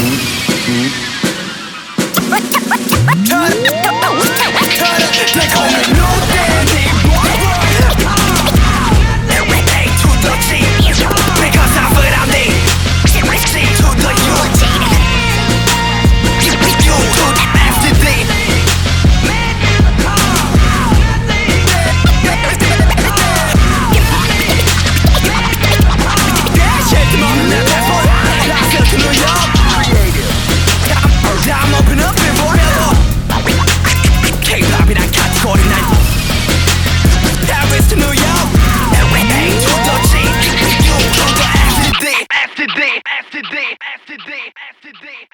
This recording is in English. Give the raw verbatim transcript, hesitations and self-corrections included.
They call me no daddy boy. A to the G, because I'm what I need. C to the U, U to the F to D. Shake them on the platform, like to New York. I'm open up and forever. K-Lobby, I got coordinate. Paris to New York. A to the G, U to the F to D, F to D, F to D, F to D, F to D.